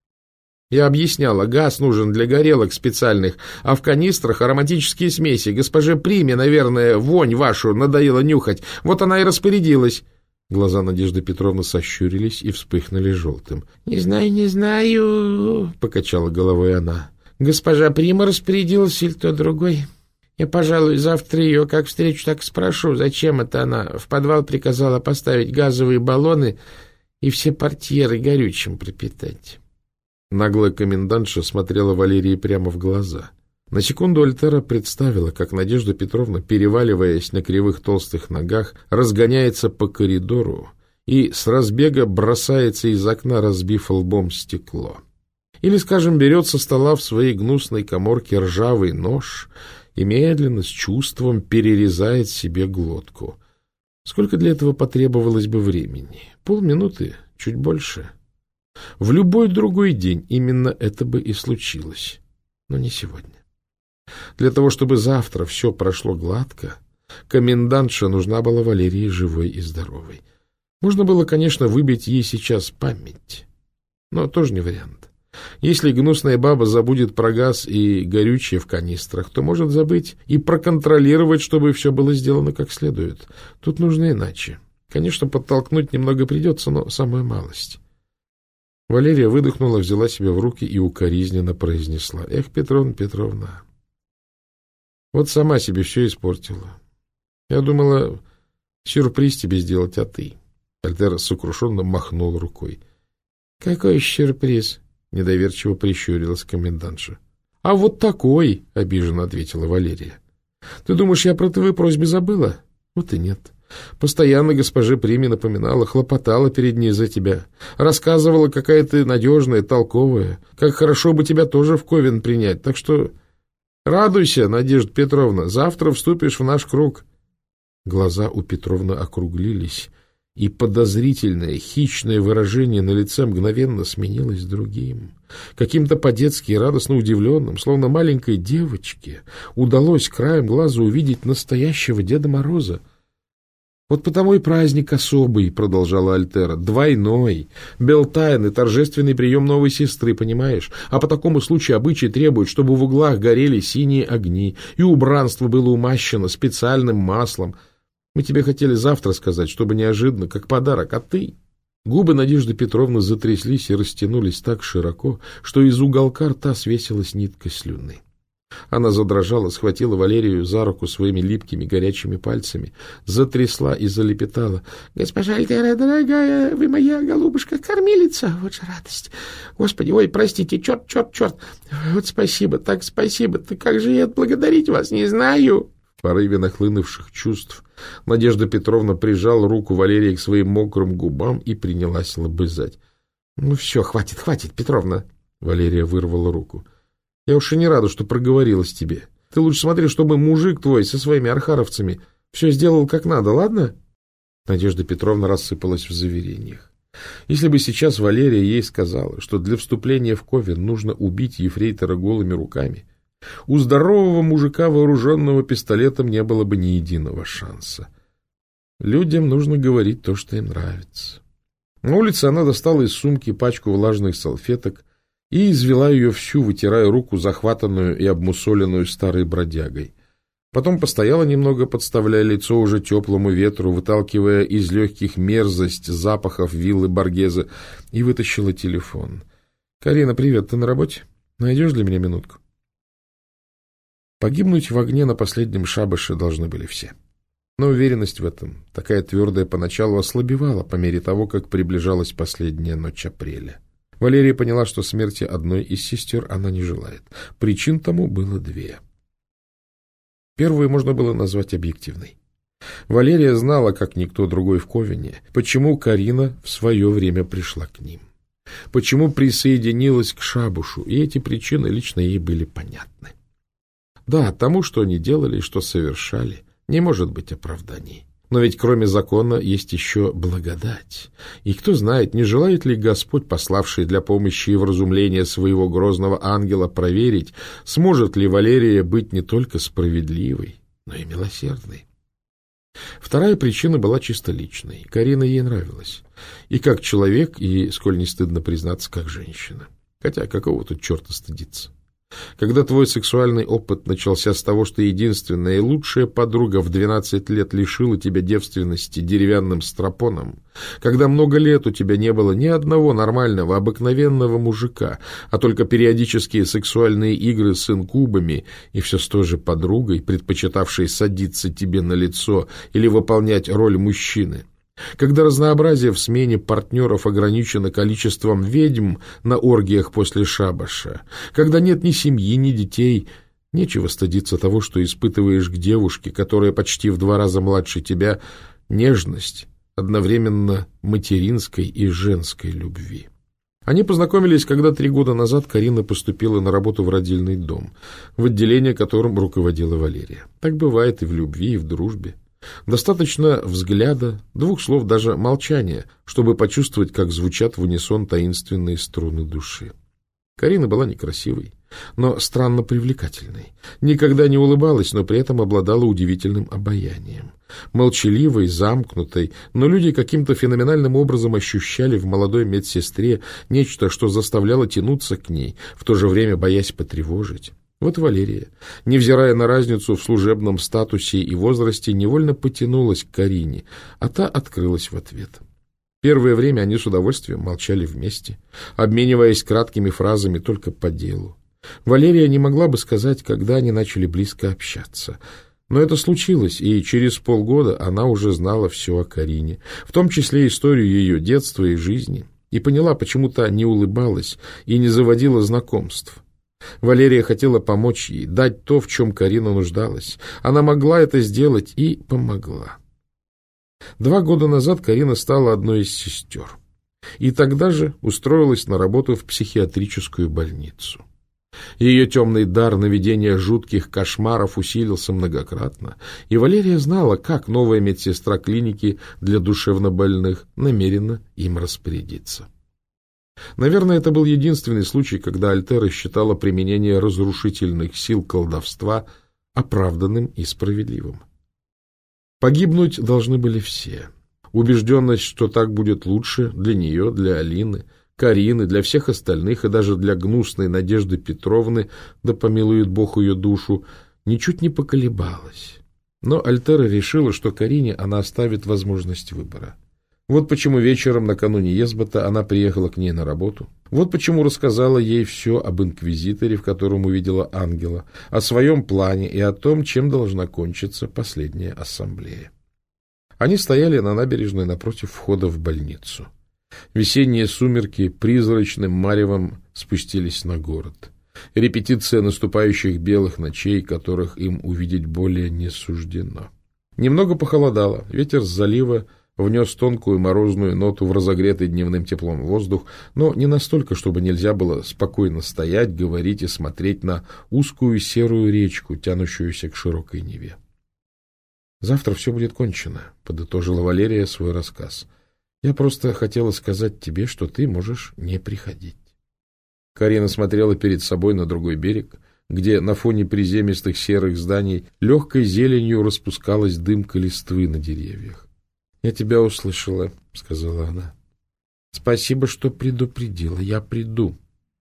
Я объясняла, газ нужен для горелок специальных, а в канистрах ароматические смеси. Госпоже Приме, наверное, вонь вашу надоело нюхать. Вот она и распорядилась. Глаза Надежды Петровны сощурились и вспыхнули желтым. — Не знаю, — покачала головой она. — Госпожа Прима распорядилась или кто другой. Я, пожалуй, завтра ее как встречу, так спрошу, зачем это она в подвал приказала поставить газовые баллоны и все портьеры горючим пропитать. Наглая комендантша смотрела Валерии прямо в глаза. На секунду Альтера представила, как Надежда Петровна, переваливаясь на кривых толстых ногах, разгоняется по коридору и с разбега бросается из окна, разбив лбом стекло. Или, скажем, берет со стола в своей гнусной каморке ржавый нож и медленно, с чувством перерезает себе глотку. Сколько для этого потребовалось бы времени? Полминуты, чуть больше. В любой другой день именно это бы и случилось, но не сегодня. Для того, чтобы завтра все прошло гладко, комендантша нужна была Валерии живой и здоровой. Можно было, конечно, выбить ей сейчас память, но тоже не вариант. Если гнусная баба забудет про газ и горючее в канистрах, то может забыть и проконтролировать, чтобы все было сделано как следует. Тут нужно иначе. Конечно, подтолкнуть немного придется, но самую малость. Валерия выдохнула, взяла себя в руки и укоризненно произнесла: «Эх, Петровна Петровна, вот сама себе все испортила. Я думала, сюрприз тебе сделать, а ты...» Альтера сокрушенно махнул рукой. «Какой сюрприз?» — недоверчиво прищурилась комендантша. «А вот такой!» — обиженно ответила Валерия. «Ты думаешь, я про твои просьбы забыла? Вот и нет. Постоянно госпоже Приме напоминала, хлопотала перед ней за тебя, рассказывала, какая ты надежная, толковая, как хорошо бы тебя тоже в Ковен принять. Так что радуйся, Надежда Петровна, завтра вступишь в наш круг». Глаза у Петровны округлились, и подозрительное, хищное выражение на лице мгновенно сменилось другим. Каким-то по-детски радостно удивленным, словно маленькой девочке, удалось краем глаза увидеть настоящего Деда Мороза. «Вот потому и праздник особый», — продолжала Альтера, — «двойной, Белтайн и торжественный прием новой сестры, понимаешь? А по такому случаю обычай требует, чтобы в углах горели синие огни, и убранство было умащено специальным маслом. Мы тебе хотели завтра сказать, чтобы неожиданно, как подарок, а ты...» Губы Надежды Петровны затряслись и растянулись так широко, что из уголка рта свесилась нитка слюны. Она задрожала, схватила Валерию за руку своими липкими горячими пальцами, затрясла и залепетала: «Госпожа Альтера, дорогая, вы моя голубушка, кормилица, вот же радость! Господи, ой, простите, черт! Вот спасибо, так спасибо, ты как же я отблагодарить вас не знаю!» В порыве нахлынувших чувств Надежда Петровна прижала руку Валерии к своим мокрым губам и принялась лобызать. «Ну все, хватит, Петровна!» Валерия вырвала руку. «Я уж и не рада, что проговорилась тебе. Ты лучше смотри, чтобы мужик твой со своими архаровцами все сделал как надо, ладно?» Надежда Петровна рассыпалась в заверениях. Если бы сейчас Валерия ей сказала, что для вступления в Ковен нужно убить ефрейтора голыми руками, у здорового мужика, вооруженного пистолетом, не было бы ни единого шанса. Людям нужно говорить то, что им нравится. На улице она достала из сумки пачку влажных салфеток и извела ее всю, вытирая руку, захватанную и обмусоленную старой бродягой. Потом постояла немного, подставляя лицо уже теплому ветру, выталкивая из легких мерзость запахов виллы Боргезе, и вытащила телефон. «Карина, привет, ты на работе? Найдешь для меня минутку?» Погибнуть в огне на последнем шабаше должны были все. Но уверенность в этом, такая твердая, поначалу ослабевала по мере того, как приближалась последняя ночь апреля. Валерия поняла, что смерти одной из сестер она не желает. Причин тому было две. Первую можно было назвать объективной. Валерия знала, как никто другой в Ковене, почему Карина в свое время пришла к ним. Почему присоединилась к шабушу, и эти причины лично ей были понятны. Да, тому, что они делали и что совершали, не может быть оправданий. Но ведь кроме закона есть еще благодать. И кто знает, не желает ли Господь, пославший для помощи и вразумления своего грозного ангела, проверить, сможет ли Валерия быть не только справедливой, но и милосердной. Вторая причина была чисто личной. Карина ей нравилась. И как человек, и, сколь не стыдно признаться, как женщина. Хотя какого тут черта стыдиться? Когда твой сексуальный опыт начался с того, что единственная и лучшая подруга в 12 лет лишила тебя девственности деревянным стропоном, когда много лет у тебя не было ни одного нормального, обыкновенного мужика, а только периодические сексуальные игры с инкубами, и все с той же подругой, предпочитавшей садиться тебе на лицо или выполнять роль мужчины, когда разнообразие в смене партнеров ограничено количеством ведьм на оргиях после шабаша, когда нет ни семьи, ни детей, нечего стыдиться того, что испытываешь к девушке, которая почти в 2 раза младше тебя, нежность одновременно материнской и женской любви. Они познакомились, когда 3 года назад Карина поступила на работу в родильный дом, в отделение которым руководила Валерия. Так бывает и в любви, и в дружбе. Достаточно взгляда, 2 слов, даже молчания, чтобы почувствовать, как звучат в унисон таинственные струны души. Карина была некрасивой, но странно привлекательной. Никогда не улыбалась, но при этом обладала удивительным обаянием. Молчаливой, замкнутой, но люди каким-то феноменальным образом ощущали в молодой медсестре нечто, что заставляло тянуться к ней, в то же время боясь потревожить. Вот Валерия, невзирая на разницу в служебном статусе и возрасте, невольно потянулась к Карине, а та открылась в ответ. Первое время они с удовольствием молчали вместе, обмениваясь краткими фразами только по делу. Валерия не могла бы сказать, когда они начали близко общаться. Но это случилось, и через полгода она уже знала все о Карине, в том числе историю ее детства и жизни, и поняла, почему та не улыбалась и не заводила знакомств. Валерия хотела помочь ей, дать то, в чем Карина нуждалась. Она могла это сделать и помогла. 2 года назад Карина стала одной из сестер, и тогда же устроилась на работу в психиатрическую больницу. Ее темный дар наведения жутких кошмаров усилился многократно, и Валерия знала, как новая медсестра клиники для душевнобольных намерена им распорядиться. Наверное, это был единственный случай, когда Альтера считала применение разрушительных сил колдовства оправданным и справедливым. Погибнуть должны были все. Убежденность, что так будет лучше для нее, для Алины, Карины, для всех остальных и даже для гнусной Надежды Петровны, да помилует Бог ее душу, ничуть не поколебалась. Но Альтера решила, что Карине она оставит возможность выбора. Вот почему вечером накануне Езбота она приехала к ней на работу. Вот почему рассказала ей все об инквизиторе, в котором увидела ангела, о своем плане и о том, чем должна кончиться последняя ассамблея. Они стояли на набережной напротив входа в больницу. Весенние сумерки призрачным маревом спустились на город. Репетиция наступающих белых ночей, которых им увидеть более не суждено. Немного похолодало, ветер с залива внес тонкую морозную ноту в разогретый дневным теплом воздух, но не настолько, чтобы нельзя было спокойно стоять, говорить и смотреть на узкую серую речку, тянущуюся к широкой Неве. «Завтра все будет кончено», — подытожила Валерия свой рассказ. «Я просто хотела сказать тебе, что ты можешь не приходить». Карина смотрела перед собой на другой берег, где на фоне приземистых серых зданий легкой зеленью распускалась дымка листвы на деревьях. «Я тебя услышала», — сказала она. «Спасибо, что предупредила. Я приду».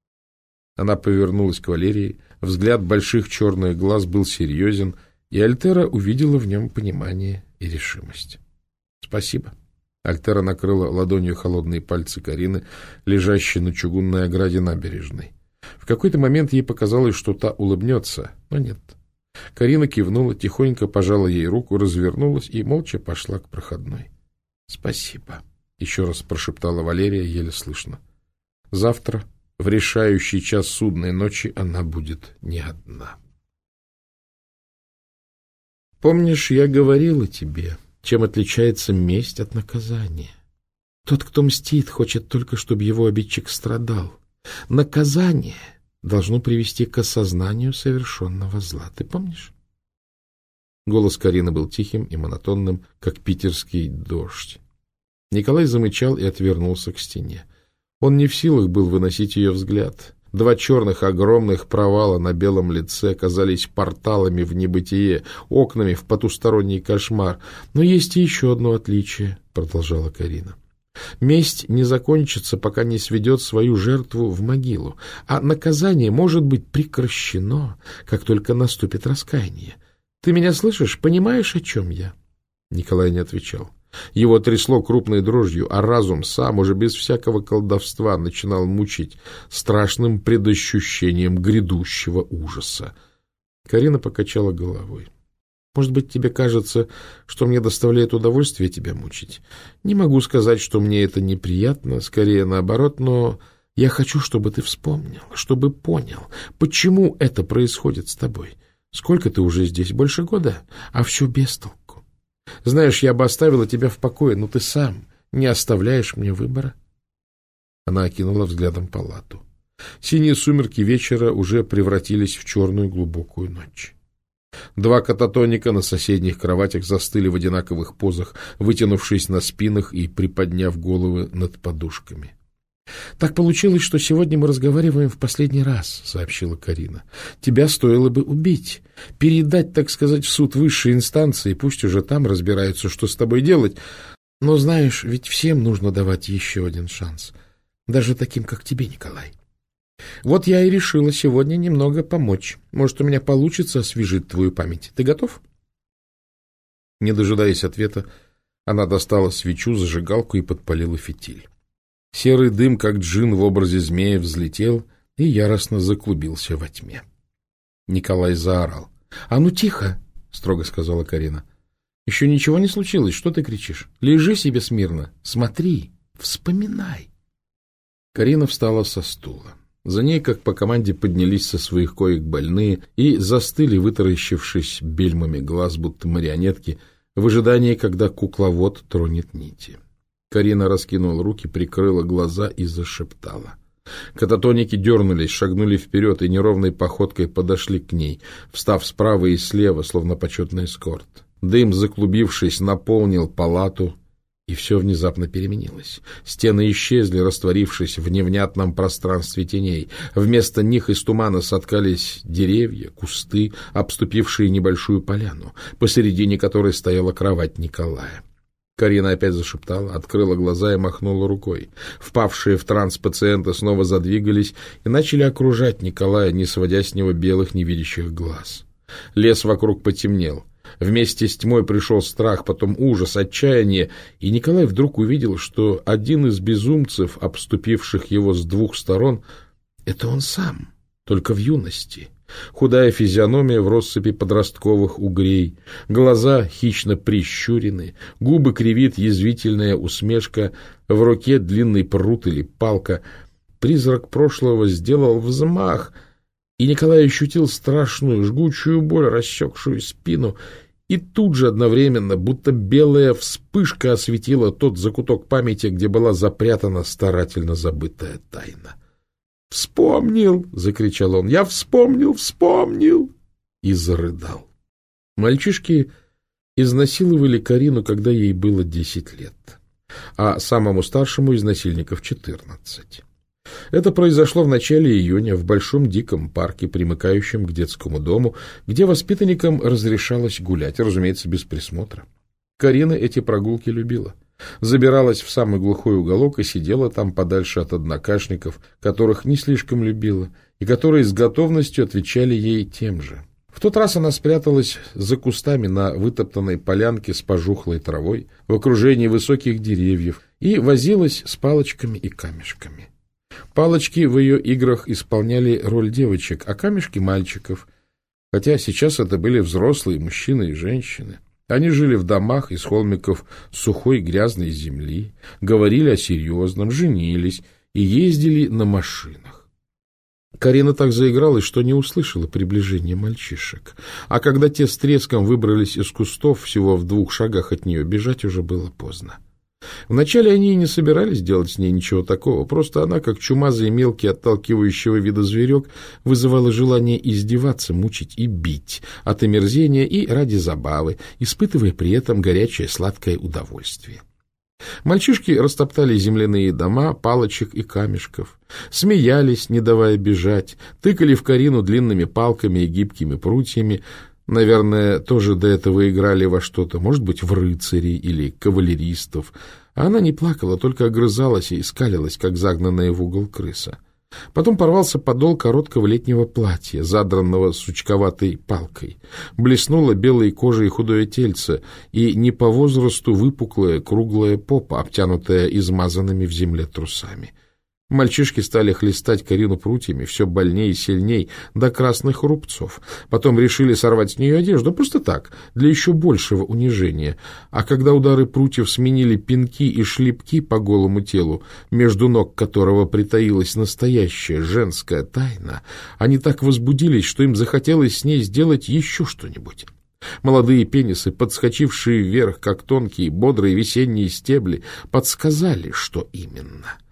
Она повернулась к Валерии. Взгляд больших черных глаз был серьезен, и Альтера увидела в нем понимание и решимость. «Спасибо». Альтера накрыла ладонью холодные пальцы Карины, лежащие на чугунной ограде набережной. В какой-то момент ей показалось, что та улыбнется, но нет. Карина кивнула, тихонько пожала ей руку, развернулась и молча пошла к проходной. «Спасибо», — еще раз прошептала Валерия, еле слышно. «Завтра, в решающий час судной ночи, она будет не одна». «Помнишь, я говорила тебе, чем отличается месть от наказания? Тот, кто мстит, хочет только, чтобы его обидчик страдал. Наказание должно привести к осознанию совершенного зла. Ты помнишь?» Голос Карины был тихим и монотонным, как питерский дождь. Николай замычал и отвернулся к стене. Он не в силах был выносить ее взгляд. 2 черных огромных провала на белом лице казались порталами в небытие, окнами в потусторонний кошмар. «Но есть и еще одно отличие», — продолжала Карина. «Месть не закончится, пока не сведет свою жертву в могилу, а наказание может быть прекращено, как только наступит раскаяние. Ты меня слышишь? Понимаешь, о чем я?» Николай не отвечал. Его трясло крупной дрожью, а разум сам, уже без всякого колдовства, начинал мучить страшным предощущением грядущего ужаса. Карина покачала головой. «Может быть, тебе кажется, что мне доставляет удовольствие тебя мучить? Не могу сказать, что мне это неприятно, скорее наоборот, но я хочу, чтобы ты вспомнил, чтобы понял, почему это происходит с тобой. Сколько ты уже здесь? Больше года? А все без толку. Знаешь, я бы оставила тебя в покое, но ты сам не оставляешь мне выбора». Она окинула взглядом палату. Синие сумерки вечера уже превратились в черную глубокую ночь. Два кататоника на соседних кроватях застыли в одинаковых позах, вытянувшись на спинах и приподняв головы над подушками. — Так получилось, что сегодня мы разговариваем в последний раз, — сообщила Карина. — Тебя стоило бы убить, передать, так сказать, в суд высшей инстанции, пусть уже там разбираются, что с тобой делать. Но знаешь, ведь всем нужно давать еще один шанс, даже таким, как тебе, Николай. Вот я и решила сегодня немного помочь. Может, у меня получится освежить твою память. Ты готов? Не дожидаясь ответа, она достала свечу, зажигалку и подпалила фитиль. Серый дым, как джин в образе змея, взлетел и яростно заклубился во тьме. Николай заорал. — А ну тихо! — строго сказала Карина. — Еще ничего не случилось. Что ты кричишь? Лежи себе смирно. Смотри, вспоминай. Карина встала со стула. За ней, как по команде, поднялись со своих коек больные и застыли, вытаращившись бельмами глаз, будто марионетки, в ожидании, когда кукловод тронет нити. Карина раскинула руки, прикрыла глаза и зашептала. Кататоники дернулись, шагнули вперед и неровной походкой подошли к ней, встав справа и слева, словно почетный эскорт. Дым, заклубившись, наполнил палату, и все внезапно переменилось. Стены исчезли, растворившись в невнятном пространстве теней. Вместо них из тумана соткались деревья, кусты, обступившие небольшую поляну, посередине которой стояла кровать Николая. Карина опять зашептала, открыла глаза и махнула рукой. Впавшие в транс пациенты снова задвигались и начали окружать Николая, не сводя с него белых невидящих глаз. Лес вокруг потемнел. Вместе с тьмой пришел страх, потом ужас, отчаяние, и Николай вдруг увидел, что один из безумцев, обступивших его с двух сторон, — это он сам, только в юности. Худая физиономия в россыпи подростковых угрей, глаза хищно прищурены, губы кривит язвительная усмешка, в руке длинный прут или палка. Призрак прошлого сделал взмах, и Николай ощутил страшную, жгучую боль, рассекшую спину, и тут же одновременно, будто белая вспышка, осветила тот закуток памяти, где была запрятана старательно забытая тайна. «Вспомнил!» — закричал он. «Я вспомнил! Вспомнил!» И зарыдал. Мальчишки изнасиловали Карину, когда ей было 10 лет, а самому старшему из насильников 14. Это произошло в начале июня в большом диком парке, примыкающем к детскому дому, где воспитанникам разрешалось гулять, разумеется, без присмотра. Карина эти прогулки любила. Забиралась в самый глухой уголок и сидела там подальше от однокашников, которых не слишком любила, и которые с готовностью отвечали ей тем же. В тот раз она спряталась за кустами на вытоптанной полянке с пожухлой травой, в окружении высоких деревьев, и возилась с палочками и камешками. Палочки в ее играх исполняли роль девочек, а камешки — мальчиков, хотя сейчас это были взрослые мужчины и женщины. Они жили в домах из холмиков сухой грязной земли, говорили о серьезном, женились и ездили на машинах. Карина так заигралась, что не услышала приближения мальчишек, а когда те с треском выбрались из кустов всего в 2 шагах от нее, бежать уже было поздно. Вначале они и не собирались делать с ней ничего такого, просто она, как чумазый мелкий отталкивающего вида зверек, вызывала желание издеваться, мучить и бить от омерзения и ради забавы, испытывая при этом горячее сладкое удовольствие. Мальчишки растоптали земляные дома, палочек и камешков, смеялись, не давая бежать, тыкали в Карину длинными палками и гибкими прутьями. Наверное, тоже до этого играли во что-то, может быть, в рыцарей или кавалеристов. А она не плакала, только огрызалась и скалилась, как загнанная в угол крыса. Потом порвался подол короткого летнего платья, задранного сучковатой палкой. Блеснуло белой кожей худое тельце и не по возрасту выпуклая круглая попа, обтянутая измазанными в земле трусами. Мальчишки стали хлестать Карину прутьями все больнее и сильней, до красных рубцов. Потом решили сорвать с нее одежду, просто так, для еще большего унижения. А когда удары прутьев сменили пинки и шлепки по голому телу, между ног которого притаилась настоящая женская тайна, они так возбудились, что им захотелось с ней сделать еще что-нибудь. Молодые пенисы, подскочившие вверх, как тонкие, бодрые весенние стебли, подсказали, что именно.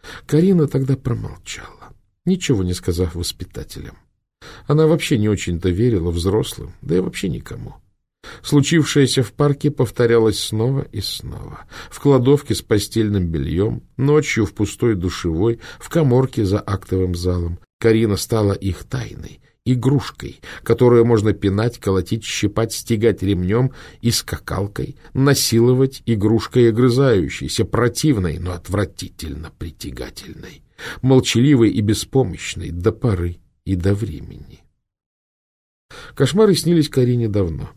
Карина тогда промолчала, ничего не сказав воспитателям. Она вообще не очень-то верила взрослым, да и вообще никому. Случившееся в парке повторялось снова и снова. В кладовке с постельным бельем, ночью в пустой душевой, в каморке за актовым залом. Карина стала их тайной, игрушкой, которую можно пинать, колотить, щипать, стегать ремнем и скакалкой, насиловать игрушкой огрызающейся, противной, но отвратительно притягательной, молчаливой и беспомощной до поры и до времени. Кошмары снились Карине давно.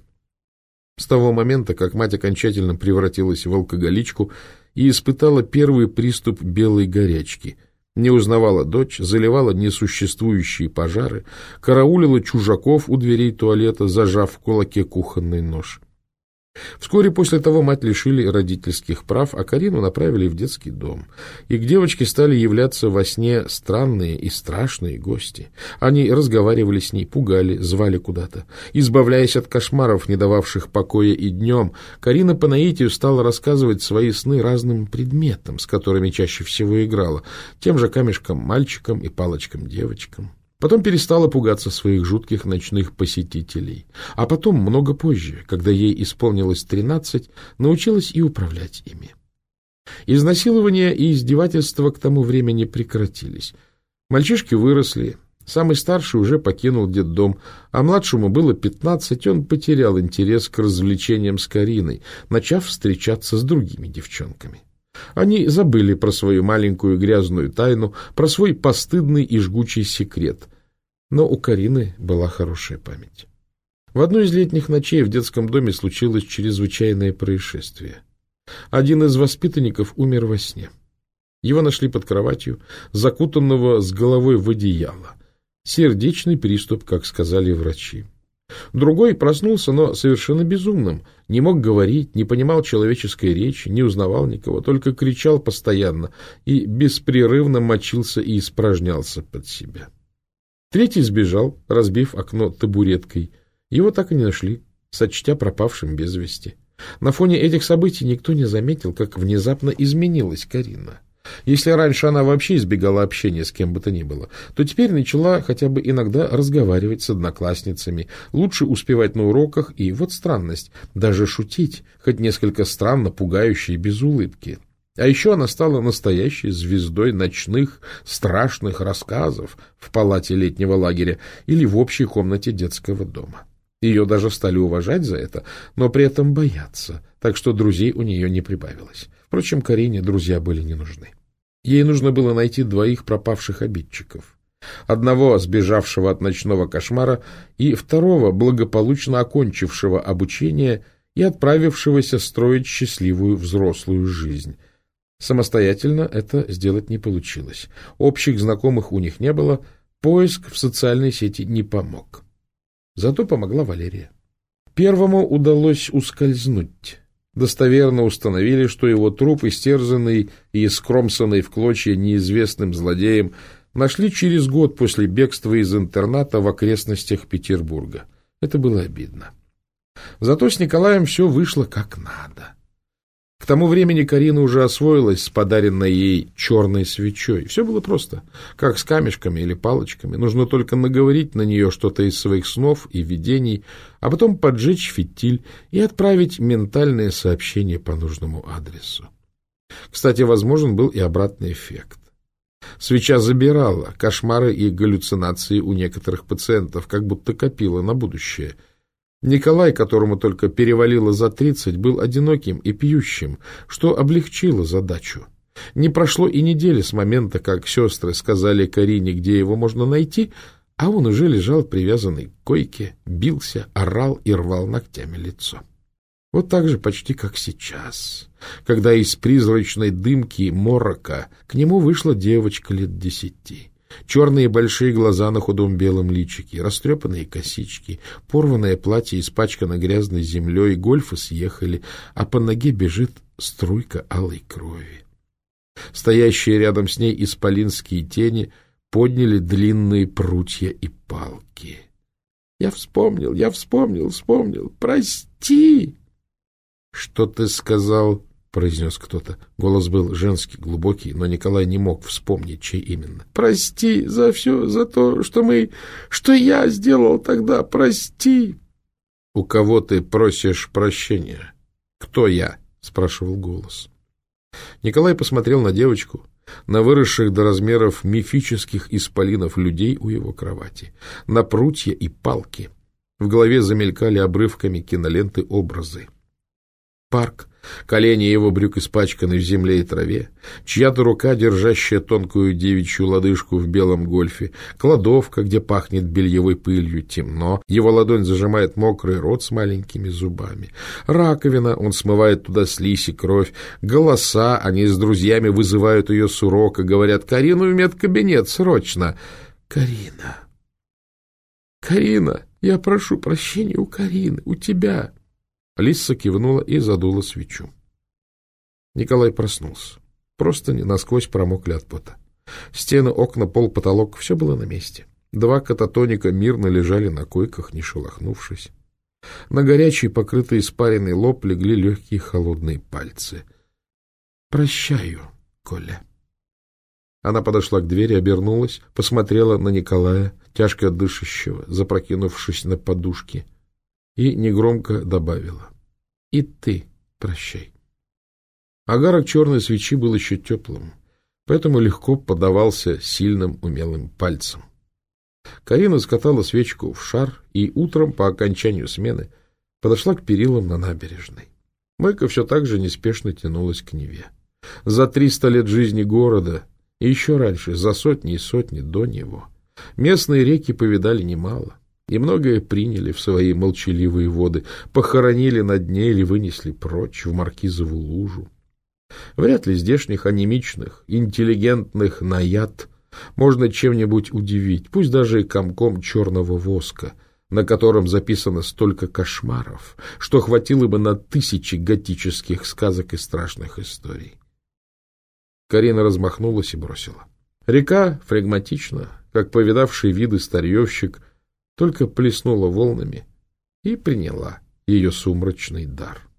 С того момента, как мать окончательно превратилась в алкоголичку и испытала первый приступ белой горячки, не узнавала дочь, заливала несуществующие пожары, караулила чужаков у дверей туалета, зажав в кулаке кухонный нож. Вскоре после того мать лишили родительских прав, а Карину направили в детский дом. И к девочке стали являться во сне странные и страшные гости. Они разговаривали с ней, пугали, звали куда-то. Избавляясь от кошмаров, не дававших покоя и днем, Карина по наитию стала рассказывать свои сны разным предметам, с которыми чаще всего играла, тем же камешкам-мальчикам и палочкам-девочкам. Потом перестала пугаться своих жутких ночных посетителей. А потом, много позже, когда ей исполнилось 13, научилась и управлять ими. Изнасилования и издевательства к тому времени прекратились. Мальчишки выросли, самый старший уже покинул детдом, а младшему было 15, он потерял интерес к развлечениям с Кариной, начав встречаться с другими девчонками. Они забыли про свою маленькую грязную тайну, про свой постыдный и жгучий секрет. Но у Карины была хорошая память. В одну из летних ночей в детском доме случилось чрезвычайное происшествие. Один из воспитанников умер во сне. Его нашли под кроватью, закутанного с головой в одеяло. Сердечный приступ, как сказали врачи. Другой проснулся, но совершенно безумным, не мог говорить, не понимал человеческой речи, не узнавал никого, только кричал постоянно и беспрерывно мочился и испражнялся под себя. Третий сбежал, разбив окно табуреткой. Его так и не нашли, сочтя пропавшим без вести. На фоне этих событий никто не заметил, как внезапно изменилась Карина. Если раньше она вообще избегала общения с кем бы то ни было, то теперь начала хотя бы иногда разговаривать с одноклассницами, лучше успевать на уроках и, вот странность, даже шутить, хоть несколько странно пугающе и без улыбки. А еще она стала настоящей звездой ночных страшных рассказов в палате летнего лагеря или в общей комнате детского дома. Ее даже стали уважать за это, но при этом бояться, так что друзей у нее не прибавилось. Впрочем, Карине друзья были не нужны. Ей нужно было найти двоих пропавших обидчиков. Одного, сбежавшего от ночного кошмара, и второго, благополучно окончившего обучение и отправившегося строить счастливую взрослую жизнь. Самостоятельно это сделать не получилось. Общих знакомых у них не было, поиск в социальной сети не помог. Зато помогла Валерия. Первому удалось ускользнуть. Достоверно установили, что его труп, истерзанный и скромсанный в клочья неизвестным злодеем, нашли через год после бегства из интерната в окрестностях Петербурга. Это было обидно. Зато с Николаем все вышло как надо. К тому времени Карина уже освоилась с подаренной ей черной свечой. Все было просто, как с камешками или палочками. Нужно только наговорить на нее что-то из своих снов и видений, а потом поджечь фитиль и отправить ментальное сообщение по нужному адресу. Кстати, возможен был и обратный эффект. Свеча забирала кошмары и галлюцинации у некоторых пациентов, как будто копила на будущее. Николай, которому только перевалило за 30, был одиноким и пьющим, что облегчило задачу. Не прошло и недели с момента, как сестры сказали Карине, где его можно найти, а он уже лежал привязанный к койке, бился, орал и рвал ногтями лицо. Вот так же почти как сейчас, когда из призрачной дымки морока к нему вышла девочка лет 10. Черные большие глаза на худом белом личике, растрепанные косички, порванное платье испачкано грязной землей, гольфы съехали, а по ноге бежит струйка алой крови. Стоящие рядом с ней исполинские тени подняли длинные прутья и палки. Я вспомнил, вспомнил. Прости! — Что ты сказал? — произнес кто-то. Голос был женский, глубокий, но Николай не мог вспомнить, чей именно. — Прости за все, за то, что я сделал тогда, прости. — У кого ты просишь прощения? — Кто я? — спрашивал голос. Николай посмотрел на девочку, на выросших до размеров мифических исполинов людей у его кровати, на прутья и палки. В голове замелькали обрывками киноленты образы. Парк, колени его брюк испачканы в земле и траве, чья-то рука, держащая тонкую девичью лодыжку в белом гольфе, кладовка, где пахнет бельевой пылью, темно, его ладонь зажимает мокрый рот с маленькими зубами, раковина, он смывает туда слизь и кровь, голоса, они с друзьями вызывают ее с урока, говорят: «Карину в медкабинет, срочно!» «Карина! Карина! Я прошу прощения у Карины, у тебя!» Лисса кивнула и задула свечу. Николай проснулся. Простыни насквозь промокли от пота. Стены, окна, пол, потолок — все было на месте. Два кататоника мирно лежали на койках, не шелохнувшись. На горячий, покрытый испаренный лоб легли легкие холодные пальцы. «Прощаю, Коля». Она подошла к двери, обернулась, посмотрела на Николая, тяжко дышащего, запрокинувшись на подушки, и негромко добавила: «И ты прощай». Огарок черной свечи был еще теплым, поэтому легко поддавался сильным умелым пальцем. Карина скатала свечку в шар и утром, по окончанию смены, подошла к перилам на набережной. Мойка все так же неспешно тянулась к Неве. За 300 лет жизни города, и еще раньше, за сотни и сотни до него, местные реки повидали немало, и многое приняли в свои молчаливые воды, похоронили на дне или вынесли прочь в Маркизову лужу. Вряд ли здешних анемичных, интеллигентных наяд можно чем-нибудь удивить, пусть даже и комком черного воска, на котором записано столько кошмаров, что хватило бы на 1000 готических сказок и страшных историй. Карина размахнулась и бросила. Река флегматично, как повидавший виды старьевщик, только плеснула волнами и приняла ее сумрачный дар.